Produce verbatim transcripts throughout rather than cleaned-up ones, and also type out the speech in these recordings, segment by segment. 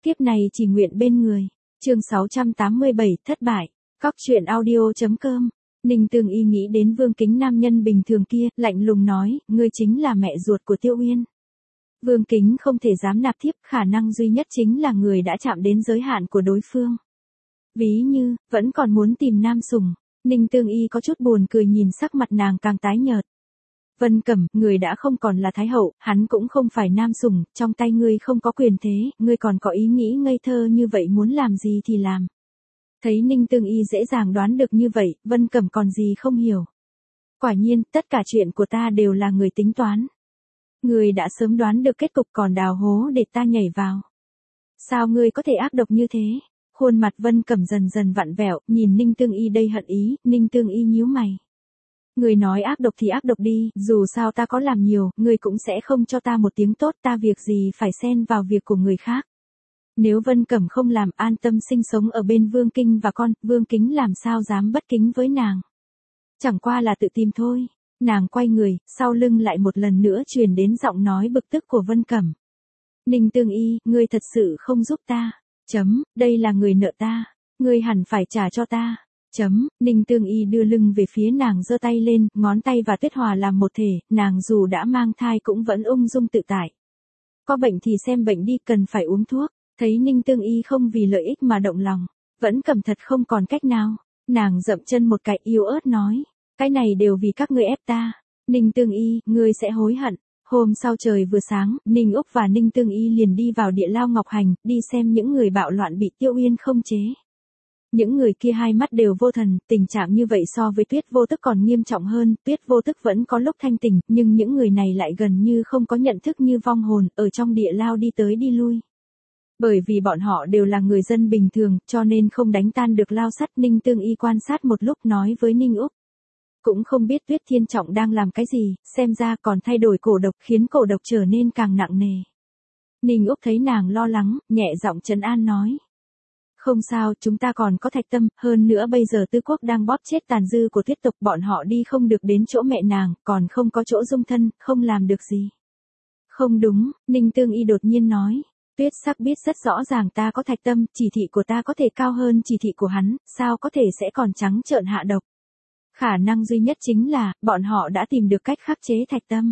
Kiếp này chỉ nguyện bên người. Chương sáu trăm tám mươi bảy, thất bại. Cóc truyện audio.com. Ninh Tương Y nghĩ đến Vương Kính nam nhân bình thường kia, lạnh lùng nói, ngươi chính là mẹ ruột của Tiêu Uyên. Vương Kính không thể dám nạp thiếp, khả năng duy nhất chính là người đã chạm đến giới hạn của đối phương. Ví như, vẫn còn muốn tìm nam sủng. Ninh Tương Y có chút buồn cười nhìn sắc mặt nàng càng tái nhợt. Vân Cẩm, người đã không còn là thái hậu, hắn cũng không phải nam sủng, trong tay ngươi không có quyền thế, ngươi còn có ý nghĩ ngây thơ như vậy muốn làm gì thì làm. Thấy Ninh Tương Y dễ dàng đoán được như vậy, Vân Cẩm còn gì không hiểu. Quả nhiên, tất cả chuyện của ta đều là người tính toán. Ngươi đã sớm đoán được kết cục còn đào hố để ta nhảy vào. Sao ngươi có thể ác độc như thế? Khuôn mặt Vân Cẩm dần dần vặn vẹo, nhìn Ninh Tương Y đầy hận ý, Ninh Tương Y nhíu mày. Người nói ác độc thì ác độc đi, dù sao ta có làm nhiều, người cũng sẽ không cho ta một tiếng tốt, ta việc gì phải xen vào việc của người khác. Nếu Vân Cẩm không làm, an tâm sinh sống ở bên Vương Kinh và con, Vương Kính làm sao dám bất kính với nàng. Chẳng qua là tự tìm thôi. Nàng quay người, sau lưng lại một lần nữa truyền đến giọng nói bực tức của Vân Cẩm. Ninh Tương Y, ngươi thật sự không giúp ta. Chấm, đây là người nợ ta. Ngươi hẳn phải trả cho ta. Chấm, Ninh Tương Y đưa lưng về phía nàng giơ tay lên, ngón tay và Tuyết Hòa làm một thể, nàng dù đã mang thai cũng vẫn ung dung tự tại. Có bệnh thì xem bệnh đi, cần phải uống thuốc. Thấy Ninh Tương Y không vì lợi ích mà động lòng, vẫn Cẩm thật không còn cách nào. Nàng dậm chân một cái yếu ớt nói, cái này đều vì các ngươi ép ta. Ninh Tương Y, ngươi sẽ hối hận. Hôm sau trời vừa sáng, Ninh Úc và Ninh Tương Y liền đi vào địa lao Ngọc Hành, đi xem những người bạo loạn bị Tiêu Uyên không chế. Những người kia hai mắt đều vô thần, tình trạng như vậy so với Tuyết Vô Tức còn nghiêm trọng hơn, Tuyết Vô Tức vẫn có lúc thanh tỉnh, nhưng những người này lại gần như không có nhận thức như vong hồn, ở trong địa lao đi tới đi lui. Bởi vì bọn họ đều là người dân bình thường, cho nên không đánh tan được lao sắt. Ninh Tương Y quan sát một lúc nói với Ninh Úc. Cũng không biết Tuyết Thiên Trọng đang làm cái gì, xem ra còn thay đổi cổ độc khiến cổ độc trở nên càng nặng nề. Ninh Úc thấy nàng lo lắng, nhẹ giọng trấn an nói. Không sao, chúng ta còn có Thạch Tâm, hơn nữa bây giờ Tư Quốc đang bóp chết tàn dư của Tuyết tộc, bọn họ đi không được đến chỗ mẹ nàng, còn không có chỗ dung thân, không làm được gì. Không đúng, Ninh Tương Y đột nhiên nói. Tuyết Sắc biết rất rõ ràng ta có Thạch Tâm, chỉ thị của ta có thể cao hơn chỉ thị của hắn, sao có thể sẽ còn trắng trợn hạ độc. Khả năng duy nhất chính là, bọn họ đã tìm được cách khắc chế Thạch Tâm.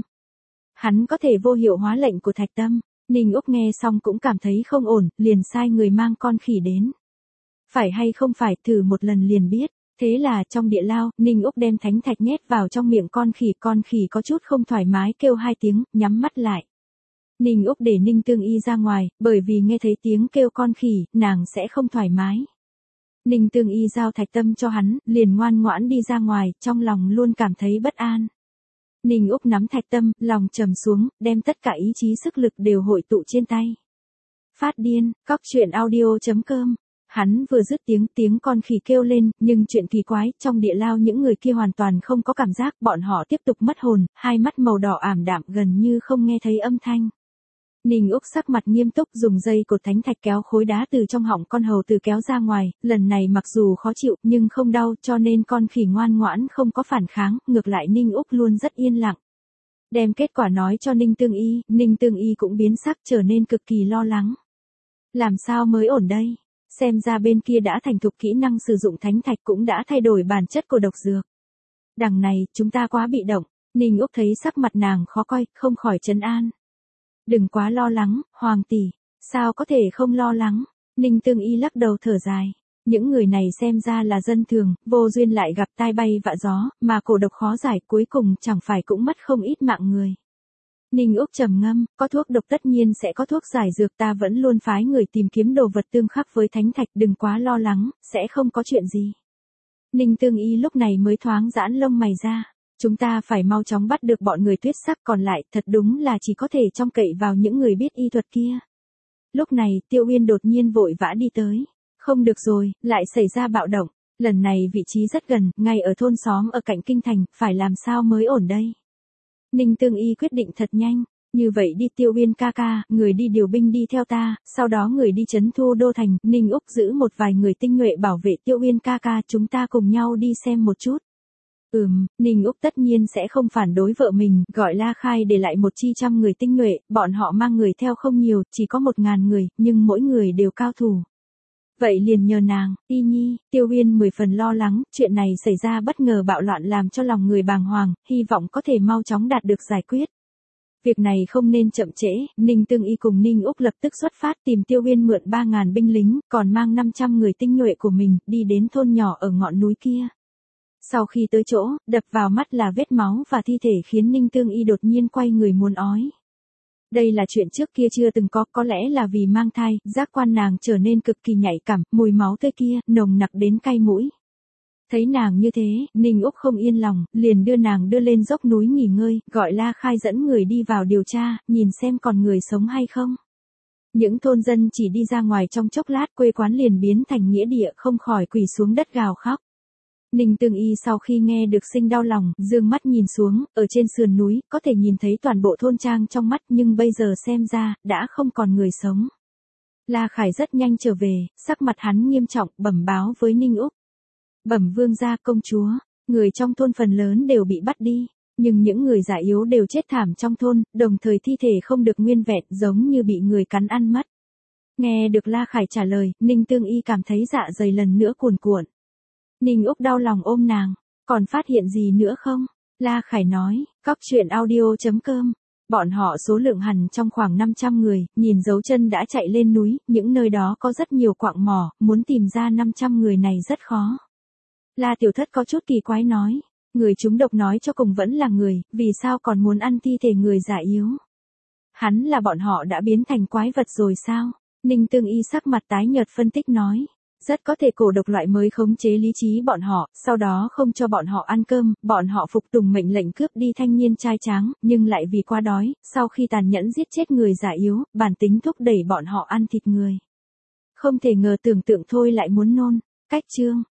Hắn có thể vô hiệu hóa lệnh của Thạch Tâm. Ninh Úc nghe xong cũng cảm thấy không ổn, liền sai người mang con khỉ đến. Phải hay không phải, thử một lần liền biết. Thế là trong địa lao, Ninh Úc đem thánh thạch nhét vào trong miệng con khỉ, con khỉ có chút không thoải mái kêu hai tiếng, nhắm mắt lại. Ninh Úc để Ninh Tương Y ra ngoài, bởi vì nghe thấy tiếng kêu con khỉ, nàng sẽ không thoải mái. Ninh Tương Y giao Thạch Tâm cho hắn, liền ngoan ngoãn đi ra ngoài, trong lòng luôn cảm thấy bất an. Ninh Úc nắm Thạch Tâm, lòng trầm xuống, đem tất cả ý chí sức lực đều hội tụ trên tay. Phát điên, cóc truyện audio.com. Hắn vừa dứt tiếng, tiếng con khỉ kêu lên, nhưng chuyện kỳ quái, trong địa lao những người kia hoàn toàn không có cảm giác, bọn họ tiếp tục mất hồn, hai mắt màu đỏ ảm đạm gần như không nghe thấy âm thanh. Ninh Úc sắc mặt nghiêm túc dùng dây cột thánh thạch kéo khối đá từ trong họng con hầu tử kéo ra ngoài, lần này mặc dù khó chịu nhưng không đau cho nên con khỉ ngoan ngoãn không có phản kháng, ngược lại Ninh Úc luôn rất yên lặng. Đem kết quả nói cho Ninh Tương Y, Ninh Tương Y cũng biến sắc trở nên cực kỳ lo lắng. Làm sao mới ổn đây? Xem ra bên kia đã thành thục kỹ năng sử dụng thánh thạch cũng đã thay đổi bản chất của độc dược. Đằng này, chúng ta quá bị động. Ninh Úc thấy sắc mặt nàng khó coi, không khỏi trấn an. Đừng quá lo lắng, Hoàng tỷ, sao có thể không lo lắng? Ninh Tương Y lắc đầu thở dài. Những người này xem ra là dân thường, vô duyên lại gặp tai bay vạ gió, mà cổ độc khó giải, cuối cùng chẳng phải cũng mất không ít mạng người. Ninh Úc trầm ngâm, có thuốc độc tất nhiên sẽ có thuốc giải dược, ta vẫn luôn phái người tìm kiếm đồ vật tương khắc với thánh thạch, đừng quá lo lắng, sẽ không có chuyện gì. Ninh Tương Y lúc này mới thoáng giãn lông mày ra. Chúng ta phải mau chóng bắt được bọn người Tuyết Sắc, còn lại thật đúng là chỉ có thể trông cậy vào những người biết y thuật kia. Lúc này, Tiêu Uyên đột nhiên vội vã đi tới. Không được rồi, lại xảy ra bạo động. Lần này vị trí rất gần, ngay ở thôn xóm ở cạnh kinh thành, phải làm sao mới ổn đây? Ninh Tương Y quyết định thật nhanh. Như vậy đi Tiêu Uyên ca ca, người đi điều binh đi theo ta, sau đó người đi trấn thu đô thành, Ninh Úc giữ một vài người tinh nhuệ bảo vệ Tiêu Uyên ca ca, chúng ta cùng nhau đi xem một chút. Ừm, Ninh Úc tất nhiên sẽ không phản đối vợ mình, gọi La Khai để lại một chi trăm người tinh nhuệ, bọn họ mang người theo không nhiều, chỉ có một ngàn người, nhưng mỗi người đều cao thủ. Vậy liền nhờ nàng, Y Nhi, Tiêu Uyên mười phần lo lắng, chuyện này xảy ra bất ngờ bạo loạn làm cho lòng người bàng hoàng, hy vọng có thể mau chóng đạt được giải quyết. Việc này không nên chậm trễ, Ninh Tương Y cùng Ninh Úc lập tức xuất phát tìm Tiêu Uyên mượn ba ngàn binh lính, còn mang năm trăm người tinh nhuệ của mình, đi đến thôn nhỏ ở ngọn núi kia. Sau khi tới chỗ, đập vào mắt là vết máu và thi thể khiến Ninh Tương Y đột nhiên quay người muốn ói. Đây là chuyện trước kia chưa từng có, có lẽ là vì mang thai, giác quan nàng trở nên cực kỳ nhạy cảm, mùi máu tươi kia, nồng nặc đến cay mũi. Thấy nàng như thế, Ninh Úc không yên lòng, liền đưa nàng đưa lên dốc núi nghỉ ngơi, gọi La Khai dẫn người đi vào điều tra, nhìn xem còn người sống hay không. Những thôn dân chỉ đi ra ngoài trong chốc lát, quê quán liền biến thành nghĩa địa, không khỏi quỳ xuống đất gào khóc. Ninh Tương Y sau khi nghe được sinh đau lòng, dương mắt nhìn xuống, ở trên sườn núi, có thể nhìn thấy toàn bộ thôn trang trong mắt, nhưng bây giờ xem ra, đã không còn người sống. La Khải rất nhanh trở về, sắc mặt hắn nghiêm trọng, bẩm báo với Ninh Úc. Bẩm vương gia công chúa, người trong thôn phần lớn đều bị bắt đi, nhưng những người già yếu đều chết thảm trong thôn, đồng thời thi thể không được nguyên vẹn, giống như bị người cắn ăn mất. Nghe được La Khải trả lời, Ninh Tương Y cảm thấy dạ dày lần nữa cuồn cuộn. Ninh Úc đau lòng ôm nàng, còn phát hiện gì nữa không? La Khải nói, cóc truyện audio chấm com. Bọn họ số lượng hẳn trong khoảng năm trăm người, nhìn dấu chân đã chạy lên núi, những nơi đó có rất nhiều quạng mỏ, muốn tìm ra năm trăm người này rất khó. La Tiểu Thất có chút kỳ quái nói, người chúng độc nói cho cùng vẫn là người, vì sao còn muốn ăn thi thể người già yếu? Hắn là bọn họ đã biến thành quái vật rồi sao? Ninh Tương Y sắc mặt tái nhợt phân tích nói. Rất có thể cổ độc loại mới khống chế lý trí bọn họ, sau đó không cho bọn họ ăn cơm, bọn họ phục tùng mệnh lệnh cướp đi thanh niên trai tráng, nhưng lại vì quá đói, sau khi tàn nhẫn giết chết người già yếu, bản tính thúc đẩy bọn họ ăn thịt người. Không thể ngờ tưởng tượng thôi lại muốn nôn. Cách chương